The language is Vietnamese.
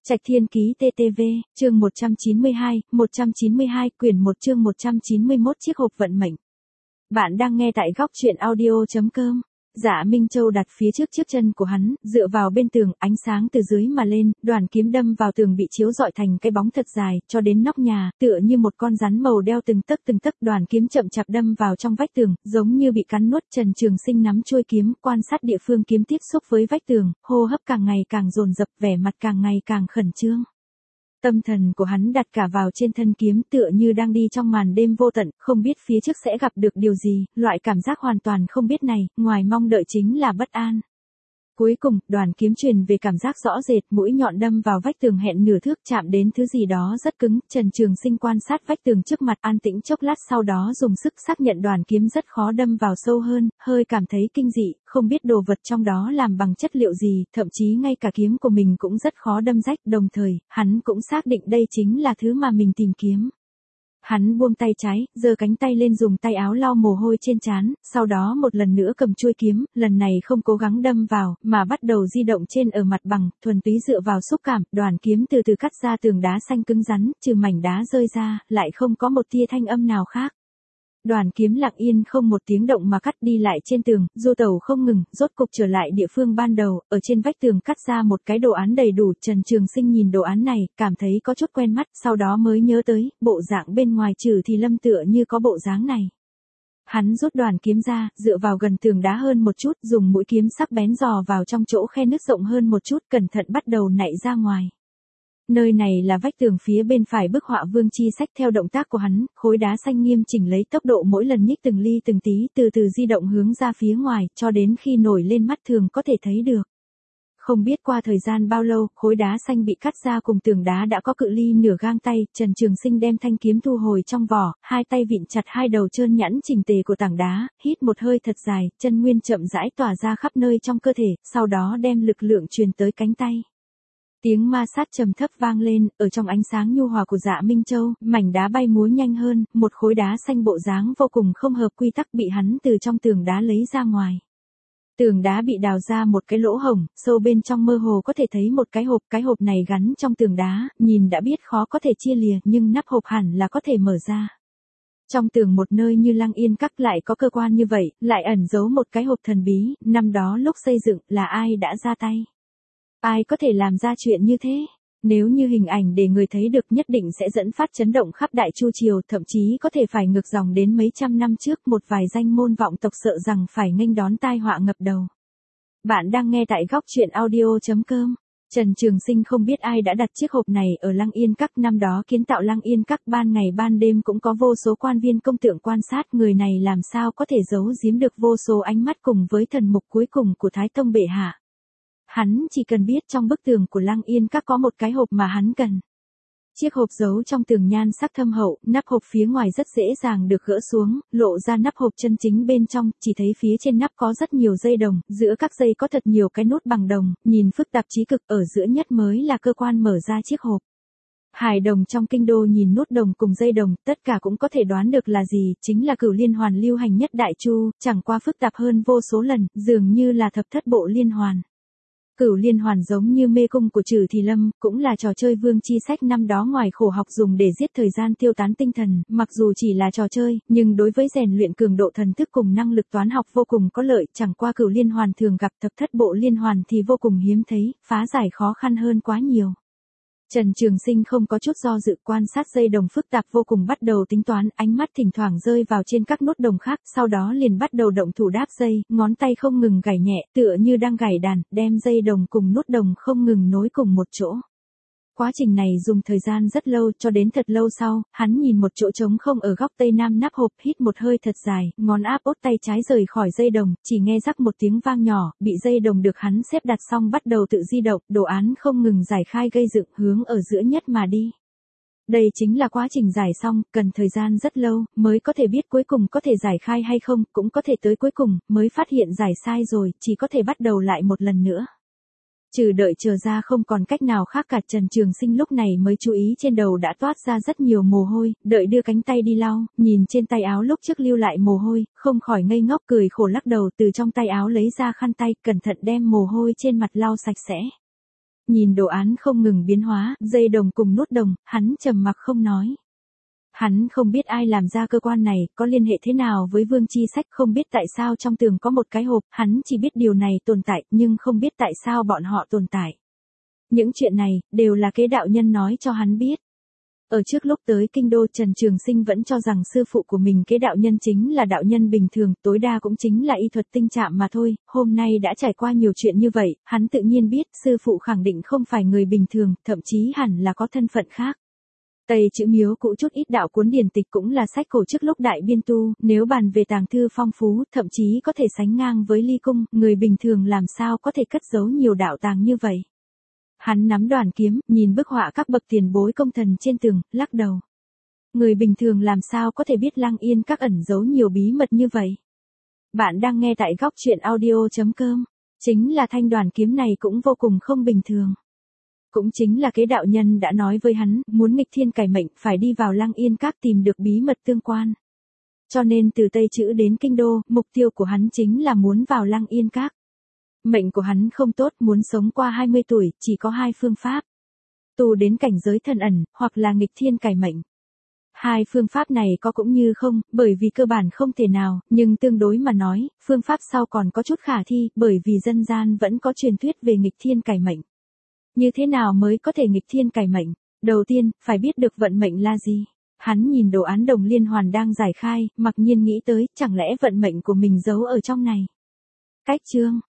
Trạch Thiên Ký TTV, chương 192, quyển 1 chương 191 chiếc hộp vận mệnh. Bạn đang nghe tại góc truyện audio.com. Dạ Minh Châu đặt phía trước chiếc chân của hắn, dựa vào bên tường, ánh sáng từ dưới mà lên, đoàn kiếm đâm vào tường bị chiếu rọi thành cái bóng thật dài, cho đến nóc nhà, tựa như một con rắn màu đeo từng tấc đoàn kiếm chậm chạp đâm vào trong vách tường, giống như bị cắn nuốt. Trần Trường Sinh nắm chuôi kiếm, quan sát địa phương kiếm tiếp xúc với vách tường, hô hấp càng ngày càng dồn dập, vẻ mặt càng ngày càng khẩn trương. Tâm thần của hắn đặt cả vào trên thân kiếm, tựa như đang đi trong màn đêm vô tận, không biết phía trước sẽ gặp được điều gì, loại cảm giác hoàn toàn không biết này, ngoài mong đợi chính là bất an. Cuối cùng, đoàn kiếm truyền về cảm giác rõ rệt, mũi nhọn đâm vào vách tường hẹn nửa thước, chạm đến thứ gì đó rất cứng. Trần Trường Sinh quan sát vách tường trước mặt, an tĩnh chốc lát, sau đó dùng sức xác nhận đoàn kiếm rất khó đâm vào sâu hơn, hơi cảm thấy kinh dị, không biết đồ vật trong đó làm bằng chất liệu gì, thậm chí ngay cả kiếm của mình cũng rất khó đâm rách, đồng thời, hắn cũng xác định đây chính là thứ mà mình tìm kiếm. Hắn buông tay trái, giơ cánh tay lên, dùng tay áo lau mồ hôi trên trán, sau đó một lần nữa cầm chuôi kiếm, lần này không cố gắng đâm vào, mà bắt đầu di động trên ở mặt bằng, thuần túy dựa vào xúc cảm. Đoàn kiếm từ từ cắt ra tường đá xanh cứng rắn, trừ mảnh đá rơi ra, lại không có một tia thanh âm nào khác. Đoàn kiếm lặng yên không một tiếng động mà cắt đi lại trên tường, du tẩu không ngừng, rốt cục trở lại địa phương ban đầu, ở trên vách tường cắt ra một cái đồ án đầy đủ. Trần Trường Sinh nhìn đồ án này, cảm thấy có chút quen mắt, sau đó mới nhớ tới, bộ dạng bên ngoài Trừ Thì Lâm tựa như có bộ dáng này. Hắn rút đoàn kiếm ra, dựa vào gần tường đá hơn một chút, dùng mũi kiếm sắc bén dò vào trong chỗ khe nứt rộng hơn một chút, cẩn thận bắt đầu nạy ra ngoài. Nơi này là vách tường phía bên phải bức họa Vương Chi Sách. Theo động tác của hắn, khối đá xanh nghiêm chỉnh lấy tốc độ mỗi lần nhích từng ly từng tí, từ từ di động hướng ra phía ngoài, cho đến khi nổi lên mắt thường có thể thấy được. Không biết qua thời gian bao lâu, khối đá xanh bị cắt ra cùng tường đá đã có cự ly nửa gang tay. Trần Trường Sinh đem thanh kiếm thu hồi trong vỏ, hai tay vịn chặt hai đầu trơn nhẵn chỉnh tề của tảng đá, hít một hơi thật dài, chân nguyên chậm rãi tỏa ra khắp nơi trong cơ thể, sau đó đem lực lượng truyền tới cánh tay. Tiếng ma sát trầm thấp vang lên, ở trong ánh sáng nhu hòa của Dạ Minh Châu, mảnh đá bay múa nhanh hơn, một khối đá xanh bộ dáng vô cùng không hợp quy tắc bị hắn từ trong tường đá lấy ra ngoài. Tường đá bị đào ra một cái lỗ hổng, sâu bên trong mơ hồ có thể thấy một cái hộp này gắn trong tường đá, nhìn đã biết khó có thể chia lìa, nhưng nắp hộp hẳn là có thể mở ra. Trong tường một nơi như Lăng Yên Các lại có cơ quan như vậy, lại ẩn giấu một cái hộp thần bí, năm đó lúc xây dựng là ai đã ra tay? Ai có thể làm ra chuyện như thế? Nếu như hình ảnh để người thấy được nhất định sẽ dẫn phát chấn động khắp Đại Chu Triều, thậm chí có thể phải ngược dòng đến mấy trăm năm trước, một vài danh môn vọng tộc sợ rằng phải nghênh đón tai họa ngập đầu. Bạn đang nghe tại góc truyện audio.com. Trần Trường Sinh không biết ai đã đặt chiếc hộp này ở Lăng Yên Các. Năm đó kiến tạo Lăng Yên Các, ban ngày ban đêm cũng có vô số quan viên công tượng quan sát, người này làm sao có thể giấu giếm được vô số ánh mắt cùng với thần mục cuối cùng của Thái Tông bệ hạ. Hắn chỉ cần biết trong bức tường của Lăng Yên Các có một cái hộp mà hắn cần. Chiếc hộp giấu trong tường nhan sắc thâm hậu, nắp hộp phía ngoài rất dễ dàng được gỡ xuống, lộ ra nắp hộp chân chính bên trong, chỉ thấy phía trên nắp có rất nhiều dây đồng, giữa các dây có thật nhiều cái nút bằng đồng, nhìn phức tạp chí cực, ở giữa nhất mới là cơ quan mở ra chiếc hộp. Hài đồng trong kinh đô nhìn nút đồng cùng dây đồng, tất cả cũng có thể đoán được là gì, chính là Cửu Liên Hoàn lưu hành nhất Đại Chu, chẳng qua phức tạp hơn vô số lần, dường như là thập thất bộ liên hoàn. Cửu Liên Hoàn giống như mê cung của Trừ Thì Lâm, cũng là trò chơi Vương Chi Sách năm đó ngoài khổ học dùng để giết thời gian tiêu tán tinh thần, mặc dù chỉ là trò chơi, nhưng đối với rèn luyện cường độ thần thức cùng năng lực toán học vô cùng có lợi, chẳng qua Cửu Liên Hoàn thường gặp, thập thất bộ liên hoàn thì vô cùng hiếm thấy, phá giải khó khăn hơn quá nhiều. Trần Trường Sinh không có chút do dự, quan sát dây đồng phức tạp vô cùng, bắt đầu tính toán, ánh mắt thỉnh thoảng rơi vào trên các nút đồng khác, sau đó liền bắt đầu động thủ đáp dây, ngón tay không ngừng gảy nhẹ, tựa như đang gảy đàn, đem dây đồng cùng nút đồng không ngừng nối cùng một chỗ. Quá trình này dùng thời gian rất lâu, cho đến thật lâu sau, hắn nhìn một chỗ trống không ở góc tây nam nắp hộp, hít một hơi thật dài, ngón áp út tay trái rời khỏi dây đồng, chỉ nghe rắc một tiếng vang nhỏ, bị dây đồng được hắn xếp đặt xong bắt đầu tự di động, đồ án không ngừng giải khai gây dựng, hướng ở giữa nhất mà đi. Đây chính là quá trình giải xong, cần thời gian rất lâu, mới có thể biết cuối cùng có thể giải khai hay không, cũng có thể tới cuối cùng, mới phát hiện giải sai rồi, chỉ có thể bắt đầu lại một lần nữa. Trừ đợi chờ ra không còn cách nào khác cả. Trần Trường Sinh lúc này mới chú ý trên đầu đã toát ra rất nhiều mồ hôi, đợi đưa cánh tay đi lau, nhìn trên tay áo lúc trước lưu lại mồ hôi, không khỏi ngây ngốc cười khổ lắc đầu, từ trong tay áo lấy ra khăn tay, cẩn thận đem mồ hôi trên mặt lau sạch sẽ. Nhìn đồ án không ngừng biến hóa, dây đồng cùng nút đồng, hắn trầm mặc không nói. Hắn không biết ai làm ra cơ quan này, có liên hệ thế nào với Vương Chi Sách, không biết tại sao trong tường có một cái hộp, hắn chỉ biết điều này tồn tại, nhưng không biết tại sao bọn họ tồn tại. Những chuyện này, đều là kế đạo nhân nói cho hắn biết. Ở trước lúc tới kinh đô, Trần Trường Sinh vẫn cho rằng sư phụ của mình kế đạo nhân chính là đạo nhân bình thường, tối đa cũng chính là y thuật tinh chạm mà thôi, hôm nay đã trải qua nhiều chuyện như vậy, hắn tự nhiên biết sư phụ khẳng định không phải người bình thường, thậm chí hẳn là có thân phận khác. Tây chữ miếu cũ chút ít đạo cuốn điển tịch cũng là sách cổ trước lúc đại biên tu, nếu bàn về tàng thư phong phú, thậm chí có thể sánh ngang với ly cung, người bình thường làm sao có thể cất giấu nhiều đạo tàng như vậy. Hắn nắm đoàn kiếm, nhìn bức họa các bậc tiền bối công thần trên tường, lắc đầu. Người bình thường làm sao có thể biết Lăng Yên Các ẩn giấu nhiều bí mật như vậy. Bạn đang nghe tại góc truyện audio.com. Chính là thanh đoàn kiếm này cũng vô cùng không bình thường. Cũng chính là kế đạo nhân đã nói với hắn, muốn nghịch thiên cải mệnh phải đi vào Lăng Yên Các tìm được bí mật tương quan. Cho nên từ Tây Chữ đến Kinh Đô, mục tiêu của hắn chính là muốn vào Lăng Yên Các. Mệnh của hắn không tốt, muốn sống qua 20 tuổi, chỉ có 2 phương pháp. Tu đến cảnh giới thần ẩn, hoặc là nghịch thiên cải mệnh. 2 phương pháp này có cũng như không, bởi vì cơ bản không thể nào, nhưng tương đối mà nói, phương pháp sau còn có chút khả thi, bởi vì dân gian vẫn có truyền thuyết về nghịch thiên cải mệnh. Như thế nào mới có thể nghịch thiên cải mệnh? Đầu tiên, phải biết được vận mệnh là gì. Hắn nhìn đồ án đồng liên hoàn đang giải khai, mặc nhiên nghĩ tới, chẳng lẽ vận mệnh của mình giấu ở trong này. Cách chương